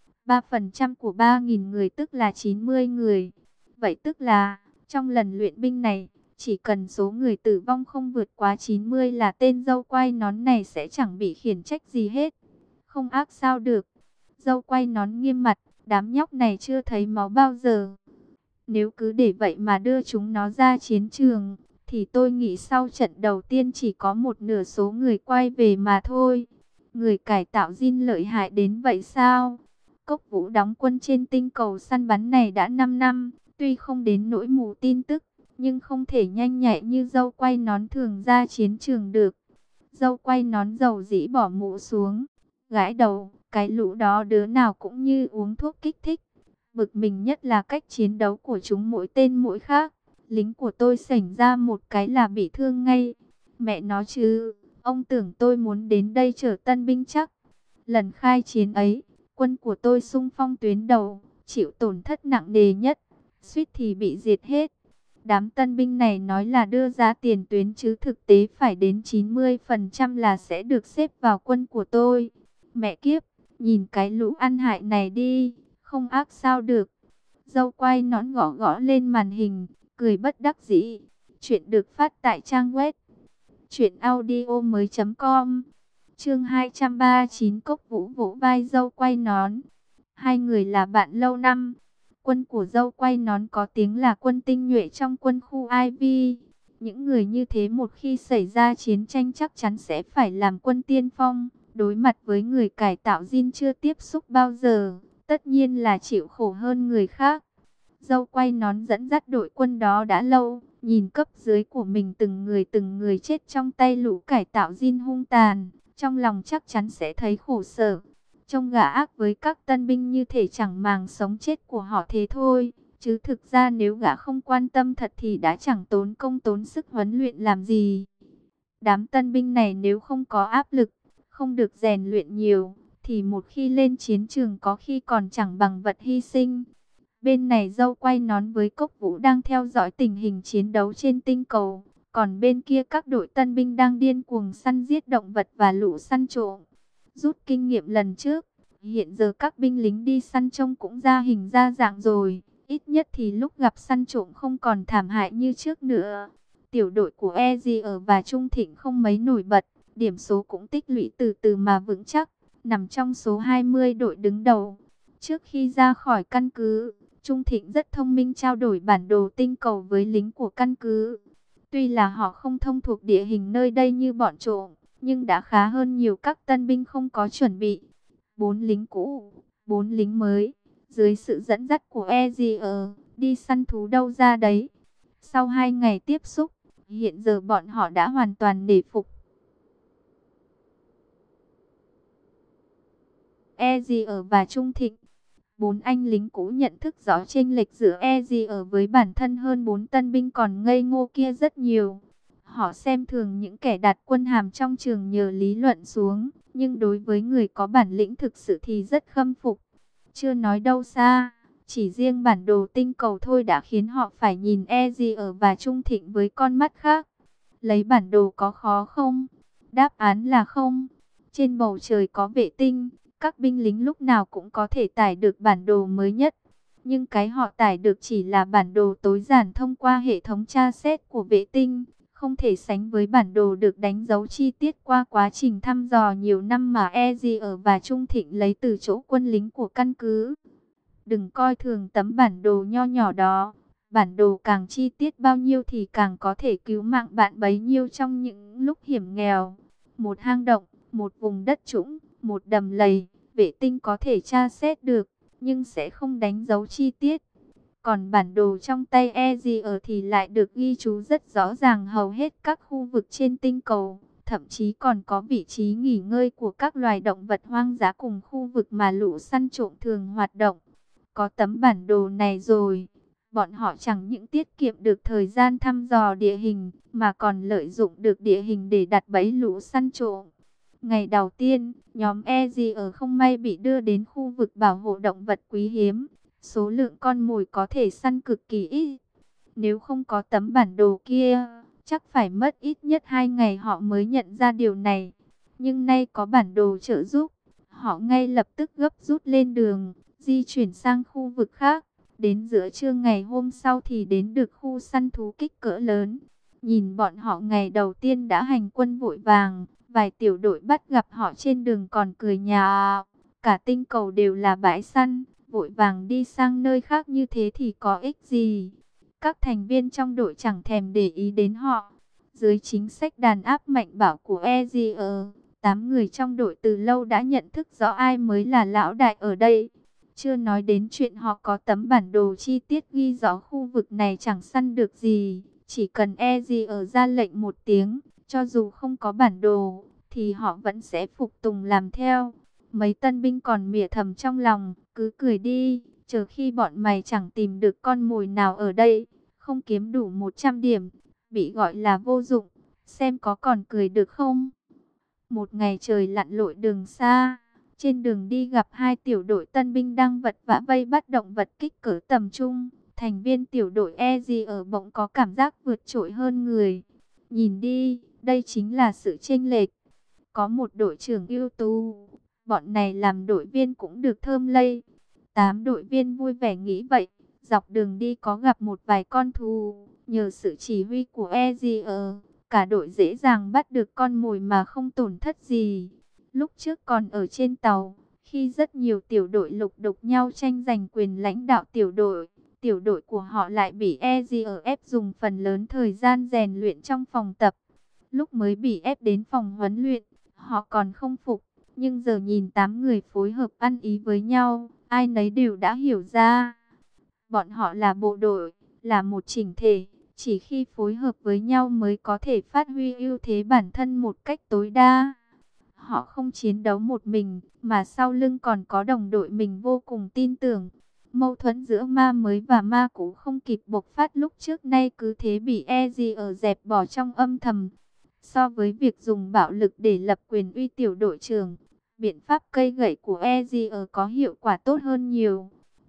Speaker 1: 3% của 3.000 người tức là 90 người. Vậy tức là, trong lần luyện binh này, chỉ cần số người tử vong không vượt quá 90 là tên dâu quay nón này sẽ chẳng bị khiển trách gì hết. Không ác sao được. Dâu quay nón nghiêm mặt, đám nhóc này chưa thấy máu bao giờ. Nếu cứ để vậy mà đưa chúng nó ra chiến trường, thì tôi nghĩ sau trận đầu tiên chỉ có một nửa số người quay về mà thôi. Người cải tạo Jin lợi hại đến vậy sao? Cốc Vũ đóng quân trên tinh cầu săn bắn này đã 5 năm, tuy không đến nỗi mù tin tức, nhưng không thể nhanh nhạy như dâu quay nón thường ra chiến trường được. Dâu quay nón dầu dĩ bỏ mũ xuống, gãi đầu, cái lũ đó đứa nào cũng như uống thuốc kích thích. Bực mình nhất là cách chiến đấu của chúng mỗi tên mỗi khác. Lính của tôi sảnh ra một cái là bị thương ngay. Mẹ nó chứ, ông tưởng tôi muốn đến đây chở tân binh chắc. Lần khai chiến ấy, quân của tôi xung phong tuyến đầu, chịu tổn thất nặng nề nhất, suýt thì bị diệt hết. Đám tân binh này nói là đưa ra tiền tuyến chứ thực tế phải đến 90% là sẽ được xếp vào quân của tôi. Mẹ kiếp, nhìn cái lũ ăn hại này đi, không ác sao được. Dâu quay nón gõ gõ lên màn hình, cười bất đắc dĩ. Chuyện được phát tại trang web truyệnaudiomoi.com. Chương 239, Cốc Vũ vỗ vai dâu quay nón. Hai người là bạn lâu năm. Quân của dâu quay nón có tiếng là quân tinh nhuệ trong quân khu Ivy. Những người như thế một khi xảy ra chiến tranh chắc chắn sẽ phải làm quân tiên phong. Đối mặt với người cải tạo Jin chưa tiếp xúc bao giờ, tất nhiên là chịu khổ hơn người khác. Dâu quay nón dẫn dắt đội quân đó đã lâu, nhìn cấp dưới của mình từng người chết trong tay lũ cải tạo Jin hung tàn, trong lòng chắc chắn sẽ thấy khổ sở. Trông gã ác với các tân binh như thể chẳng màng sống chết của họ thế thôi, chứ thực ra nếu gã không quan tâm thật thì đã chẳng tốn công tốn sức huấn luyện làm gì. Đám tân binh này nếu không có áp lực, không được rèn luyện nhiều, thì một khi lên chiến trường có khi còn chẳng bằng vật hy sinh. Bên này dâu quay nón với Cốc Vũ đang theo dõi tình hình chiến đấu trên tinh cầu. Còn bên kia các đội tân binh đang điên cuồng săn giết động vật và lũ săn trộm. Rút kinh nghiệm lần trước, hiện giờ các binh lính đi săn trông cũng ra hình ra dạng rồi. Ít nhất thì lúc gặp săn trộm không còn thảm hại như trước nữa. Tiểu đội của Ezier và Trung Thịnh không mấy nổi bật. Điểm số cũng tích lũy từ từ mà vững chắc, nằm trong số 20 đội đứng đầu. Trước khi ra khỏi căn cứ, Trung Thịnh rất thông minh trao đổi bản đồ tinh cầu với lính của căn cứ. Tuy là họ không thông thuộc địa hình nơi đây như bọn trộm, nhưng đã khá hơn nhiều các tân binh không có chuẩn bị. 4 lính cũ, 4 lính mới, dưới sự dẫn dắt của Ezier, đi săn thú đâu ra đấy. Sau 2 ngày tiếp xúc, hiện giờ bọn họ đã hoàn toàn nể phục Ezier và Trung Thịnh. 4 anh lính cũ nhận thức rõ chênh lệch giữa Ezier với bản thân hơn 4 tân binh còn ngây ngô kia rất nhiều. Họ xem thường những kẻ đạt quân hàm trong trường nhờ lý luận xuống, nhưng đối với người có bản lĩnh thực sự thì rất khâm phục. Chưa nói đâu xa, chỉ riêng bản đồ tinh cầu thôi đã khiến họ phải nhìn Ezier và Trung Thịnh với con mắt khác. Lấy bản đồ có khó không? Đáp án là không. Trên bầu trời có vệ tinh, các binh lính lúc nào cũng có thể tải được bản đồ mới nhất. Nhưng cái họ tải được chỉ là bản đồ tối giản thông qua hệ thống tra xét của vệ tinh, không thể sánh với bản đồ được đánh dấu chi tiết qua quá trình thăm dò nhiều năm mà Ezier và Trung Thịnh lấy từ chỗ quân lính của căn cứ. Đừng coi thường tấm bản đồ nho nhỏ đó. Bản đồ càng chi tiết bao nhiêu thì càng có thể cứu mạng bạn bấy nhiêu trong những lúc hiểm nghèo. Một hang động, một vùng đất trũng, một đầm lầy, vệ tinh có thể tra xét được, nhưng sẽ không đánh dấu chi tiết. Còn bản đồ trong tay Ezier thì lại được ghi chú rất rõ ràng hầu hết các khu vực trên tinh cầu. Thậm chí còn có vị trí nghỉ ngơi của các loài động vật hoang dã cùng khu vực mà lũ săn trộm thường hoạt động. Có tấm bản đồ này rồi, bọn họ chẳng những tiết kiệm được thời gian thăm dò địa hình, mà còn lợi dụng được địa hình để đặt bẫy lũ săn trộm. Ngày đầu tiên, nhóm Ezier không may bị đưa đến khu vực bảo hộ động vật quý hiếm. Số lượng con mồi có thể săn cực kỳ ít. Nếu không có tấm bản đồ kia, chắc phải mất ít nhất 2 ngày họ mới nhận ra điều này. Nhưng nay có bản đồ trợ giúp, họ ngay lập tức gấp rút lên đường, di chuyển sang khu vực khác. Đến giữa trưa ngày hôm sau thì đến được khu săn thú kích cỡ lớn. Nhìn bọn họ ngày đầu tiên đã hành quân vội vàng, vài tiểu đội bắt gặp họ trên đường còn cười nhạo. Cả tinh cầu đều là bãi săn, vội vàng đi sang nơi khác như thế thì có ích gì. Các thành viên trong đội chẳng thèm để ý đến họ. Dưới chính sách đàn áp mạnh bạo của Ezier, 8 người trong đội từ lâu đã nhận thức rõ ai mới là lão đại ở đây. Chưa nói đến chuyện họ có tấm bản đồ chi tiết ghi rõ khu vực này chẳng săn được gì. Chỉ cần Ezier ra lệnh một tiếng, cho dù không có bản đồ, thì họ vẫn sẽ phục tùng làm theo. Mấy tân binh còn mỉa thầm trong lòng, cứ cười đi, chờ khi bọn mày chẳng tìm được con mồi nào ở đây, không kiếm đủ 100 điểm, bị gọi là vô dụng, xem có còn cười được không. Một ngày trời lặn lội đường xa, trên đường đi gặp hai tiểu đội tân binh đang vật vã vây bắt động vật kích cỡ tầm trung. Thành viên tiểu đội Ezier bỗng có cảm giác vượt trội hơn người. Nhìn đi, đây chính là sự chênh lệch. Có một đội trưởng ưu tú, bọn này làm đội viên cũng được thơm lây. 8 đội viên vui vẻ nghĩ vậy. Dọc đường đi có gặp một vài con thú, nhờ sự chỉ huy của Ezier, cả đội dễ dàng bắt được con mồi mà không tổn thất gì. Lúc trước còn ở trên tàu, khi rất nhiều tiểu đội lục đục nhau tranh giành quyền lãnh đạo tiểu đội của họ lại bị Ezier ép dùng phần lớn thời gian rèn luyện trong phòng tập. Lúc mới bị ép đến phòng huấn luyện, họ còn không phục, nhưng giờ nhìn 8 người phối hợp ăn ý với nhau, ai nấy đều đã hiểu ra. Bọn họ là bộ đội, là một chỉnh thể, chỉ khi phối hợp với nhau mới có thể phát huy ưu thế bản thân một cách tối đa. Họ không chiến đấu một mình, mà sau lưng còn có đồng đội mình vô cùng tin tưởng. Mâu thuẫn giữa ma mới và ma cũ không kịp bộc phát lúc trước nay cứ thế bị Ezier dẹp bỏ trong âm thầm. So với việc dùng bạo lực để lập quyền uy tiểu đội trưởng, biện pháp cây gậy của Ezier có hiệu quả tốt hơn nhiều.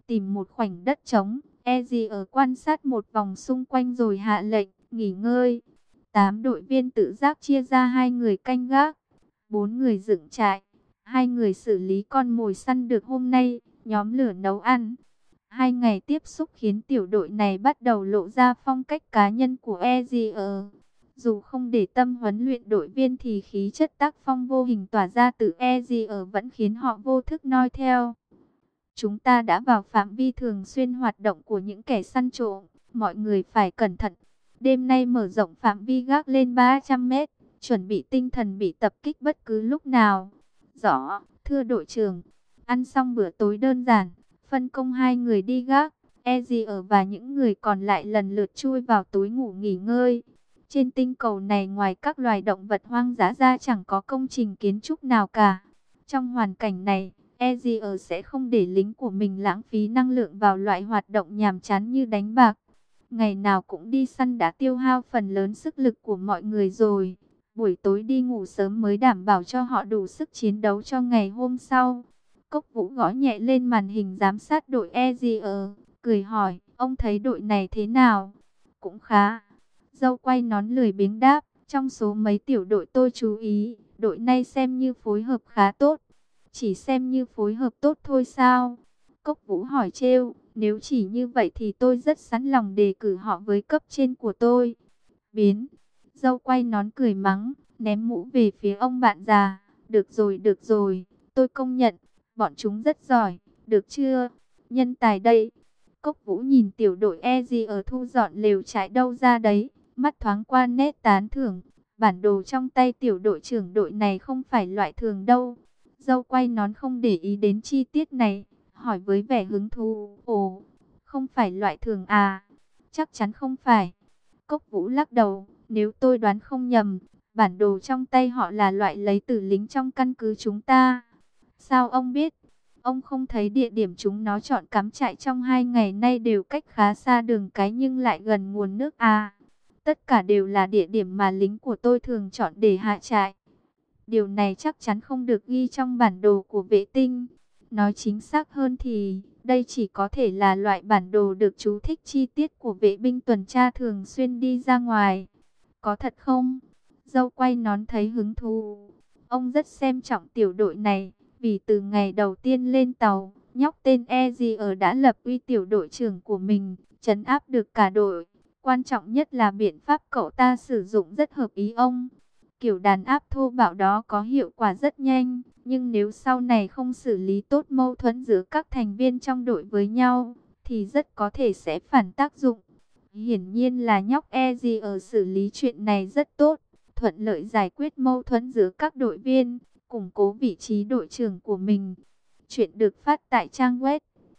Speaker 1: tìm một khoảnh đất trống. Ezier quan sát một vòng xung quanh rồi hạ lệnh, nghỉ ngơi. 8 đội viên tự giác chia ra 2 người canh gác, 4 người dựng trại, 2 người xử lý con mồi săn được hôm nay, nhóm lửa nấu ăn. 2 ngày tiếp xúc khiến tiểu đội này bắt đầu lộ ra phong cách cá nhân của Ezier. Dù không để tâm huấn luyện đội viên thì khí chất tác phong vô hình tỏa ra từ Ezier vẫn khiến họ vô thức noi theo. Chúng ta đã vào phạm vi thường xuyên hoạt động của những kẻ săn trộm, mọi người phải cẩn thận. Đêm nay mở rộng phạm vi gác lên 300 mét, chuẩn bị tinh thần bị tập kích bất cứ lúc nào. Rõ, thưa đội trưởng. Ăn xong bữa tối đơn giản, phân công 2 người đi gác, Ezier và những người còn lại lần lượt chui vào túi ngủ nghỉ ngơi. Trên tinh cầu này ngoài các loài động vật hoang dã ra chẳng có công trình kiến trúc nào cả. Trong hoàn cảnh này, Ezier sẽ không để lính của mình lãng phí năng lượng vào loại hoạt động nhàm chán như đánh bạc. Ngày nào cũng đi săn đã tiêu hao phần lớn sức lực của mọi người rồi. Buổi tối đi ngủ sớm mới đảm bảo cho họ đủ sức chiến đấu cho ngày hôm sau. Cốc Vũ gõ nhẹ lên màn hình giám sát đội Ezier, cười hỏi, ông thấy đội này thế nào? Cũng khá. Dâu quay nón lười biếng đáp, trong số mấy tiểu đội tôi chú ý, đội này xem như phối hợp khá tốt. Chỉ xem như phối hợp tốt thôi sao? Cốc Vũ hỏi trêu, nếu chỉ như vậy thì tôi rất sẵn lòng đề cử họ với cấp trên của tôi. Biến, dâu quay nón cười mắng, ném mũ về phía ông bạn già. Được rồi, tôi công nhận, bọn chúng rất giỏi, được chưa? Nhân tài đây. Cốc Vũ nhìn tiểu đội Ezier thu dọn lều trại đâu ra đấy, mắt thoáng qua nét tán thưởng. Bản đồ trong tay tiểu đội trưởng đội này không phải loại thường đâu. Dâu quay nón không để ý đến chi tiết này, hỏi với vẻ hứng thú. Ồ, không phải loại thường à? Chắc chắn không phải. Cốc Vũ lắc đầu, nếu tôi đoán không nhầm, bản đồ trong tay họ là loại lấy từ lính trong căn cứ chúng ta. Sao ông biết? Ông không thấy địa điểm chúng nó chọn cắm trại trong 2 ngày nay đều cách khá xa đường cái nhưng lại gần nguồn nước à? Tất cả đều là địa điểm mà lính của tôi thường chọn để hạ trại. Điều này chắc chắn không được ghi trong bản đồ của vệ tinh. Nói chính xác hơn thì, đây chỉ có thể là loại bản đồ được chú thích chi tiết của vệ binh tuần tra thường xuyên đi ra ngoài. Có thật không? Dâu quay nón thấy hứng thú. Ông rất xem trọng tiểu đội này, vì từ ngày đầu tiên lên tàu, nhóc tên Ezier đã lập uy tiểu đội trưởng của mình, trấn áp được cả đội. Quan trọng nhất là biện pháp cậu ta sử dụng rất hợp ý ông. Kiểu đàn áp thô bạo đó có hiệu quả rất nhanh, nhưng nếu sau này không xử lý tốt mâu thuẫn giữa các thành viên trong đội với nhau, thì rất có thể sẽ phản tác dụng. Hiển nhiên là nhóc Ezier xử lý chuyện này rất tốt, thuận lợi giải quyết mâu thuẫn giữa các đội viên, củng cố vị trí đội trưởng của mình. Chuyện được phát tại trang web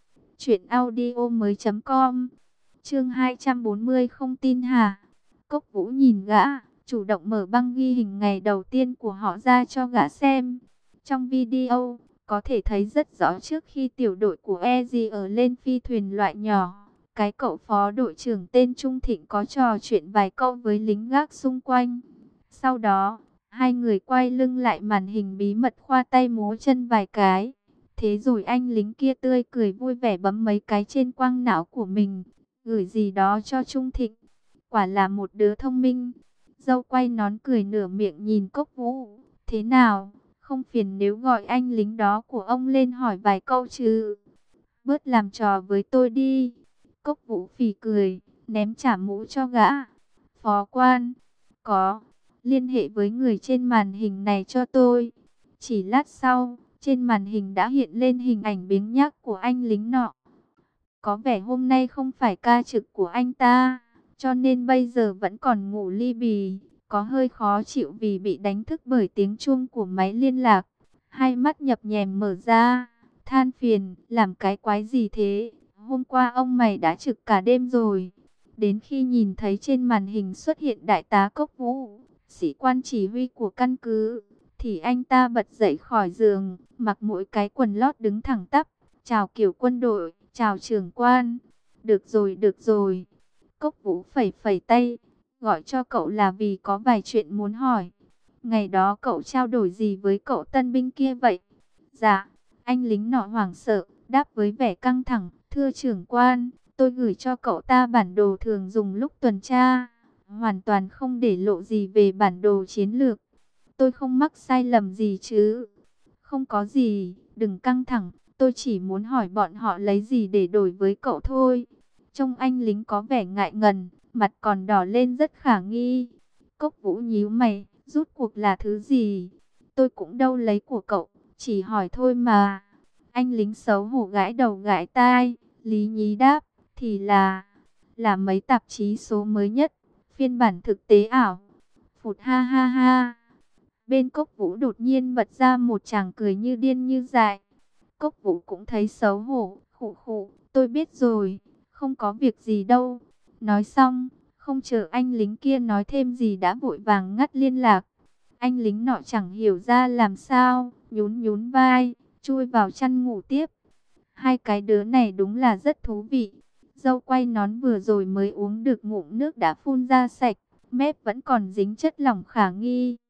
Speaker 1: truyệnaudiomoi.com. Chương 240 không tin hả? Cốc Vũ nhìn gã, chủ động mở băng ghi hình ngày đầu tiên của họ ra cho gã xem. Trong video, có thể thấy rất rõ trước khi tiểu đội của Ezier lên phi thuyền loại nhỏ, cái cậu phó đội trưởng tên Trung Thịnh có trò chuyện vài câu với lính gác xung quanh. Sau đó, hai người quay lưng lại màn hình bí mật khoa tay múa chân vài cái. Thế rồi anh lính kia tươi cười vui vẻ bấm mấy cái trên quang não của mình, gửi gì đó cho Trung Thịnh. Quả là một đứa thông minh. Dâu quay nón cười nửa miệng nhìn Cốc Vũ. Thế nào, không phiền nếu gọi anh lính đó của ông lên hỏi vài câu chứ? Bớt làm trò với tôi đi. Cốc Vũ phì cười, ném trả mũ cho gã. Phó quan, có, liên hệ với người trên màn hình này cho tôi. Chỉ lát sau, trên màn hình đã hiện lên hình ảnh biếng nhác của anh lính nọ. Có vẻ hôm nay không phải ca trực của anh ta, cho nên bây giờ vẫn còn ngủ li bì, có hơi khó chịu vì bị đánh thức bởi tiếng chuông của máy liên lạc. Hai mắt nhập nhèm mở ra, than phiền, làm cái quái gì thế? Hôm qua ông mày đã trực cả đêm rồi. Đến khi nhìn thấy trên màn hình xuất hiện đại tá Cốc Vũ, sĩ quan chỉ huy của căn cứ, thì anh ta bật dậy khỏi giường, mặc mỗi cái quần lót đứng thẳng tắp, chào kiểu quân đội, chào trưởng quan. Được rồi. Cốc Vũ phẩy phẩy tay, gọi cho cậu là vì có vài chuyện muốn hỏi. Ngày đó cậu trao đổi gì với cậu tân binh kia vậy? Dạ, anh lính nọ hoảng sợ, đáp với vẻ căng thẳng. Thưa trưởng quan, tôi gửi cho cậu ta bản đồ thường dùng lúc tuần tra, hoàn toàn không để lộ gì về bản đồ chiến lược. Tôi không mắc sai lầm gì chứ? Không có gì, đừng căng thẳng, tôi chỉ muốn hỏi bọn họ lấy gì để đổi với cậu thôi. Trông anh lính có vẻ ngại ngần, mặt còn đỏ lên rất khả nghi. Cốc Vũ nhíu mày, rút cuộc là thứ gì? Tôi cũng đâu lấy của cậu, chỉ hỏi thôi mà. Anh lính xấu hổ gãi đầu gãi tai, lý nhí đáp, thì là mấy tạp chí số mới nhất, phiên bản thực tế ảo. Phụt ha ha ha. Bên Cốc Vũ đột nhiên bật ra một tràng cười như điên như dại. Cốc Vũ cũng thấy xấu hổ, khụ khụ, tôi biết rồi, không có việc gì đâu. Nói xong, không chờ anh lính kia nói thêm gì đã vội vàng ngắt liên lạc. Anh lính nọ chẳng hiểu ra làm sao, nhún nhún vai, chui vào chăn ngủ tiếp. Hai cái đứa này đúng là rất thú vị. Dâu quay nón vừa rồi mới uống được ngụm nước đã phun ra sạch, mép vẫn còn dính chất lỏng khả nghi.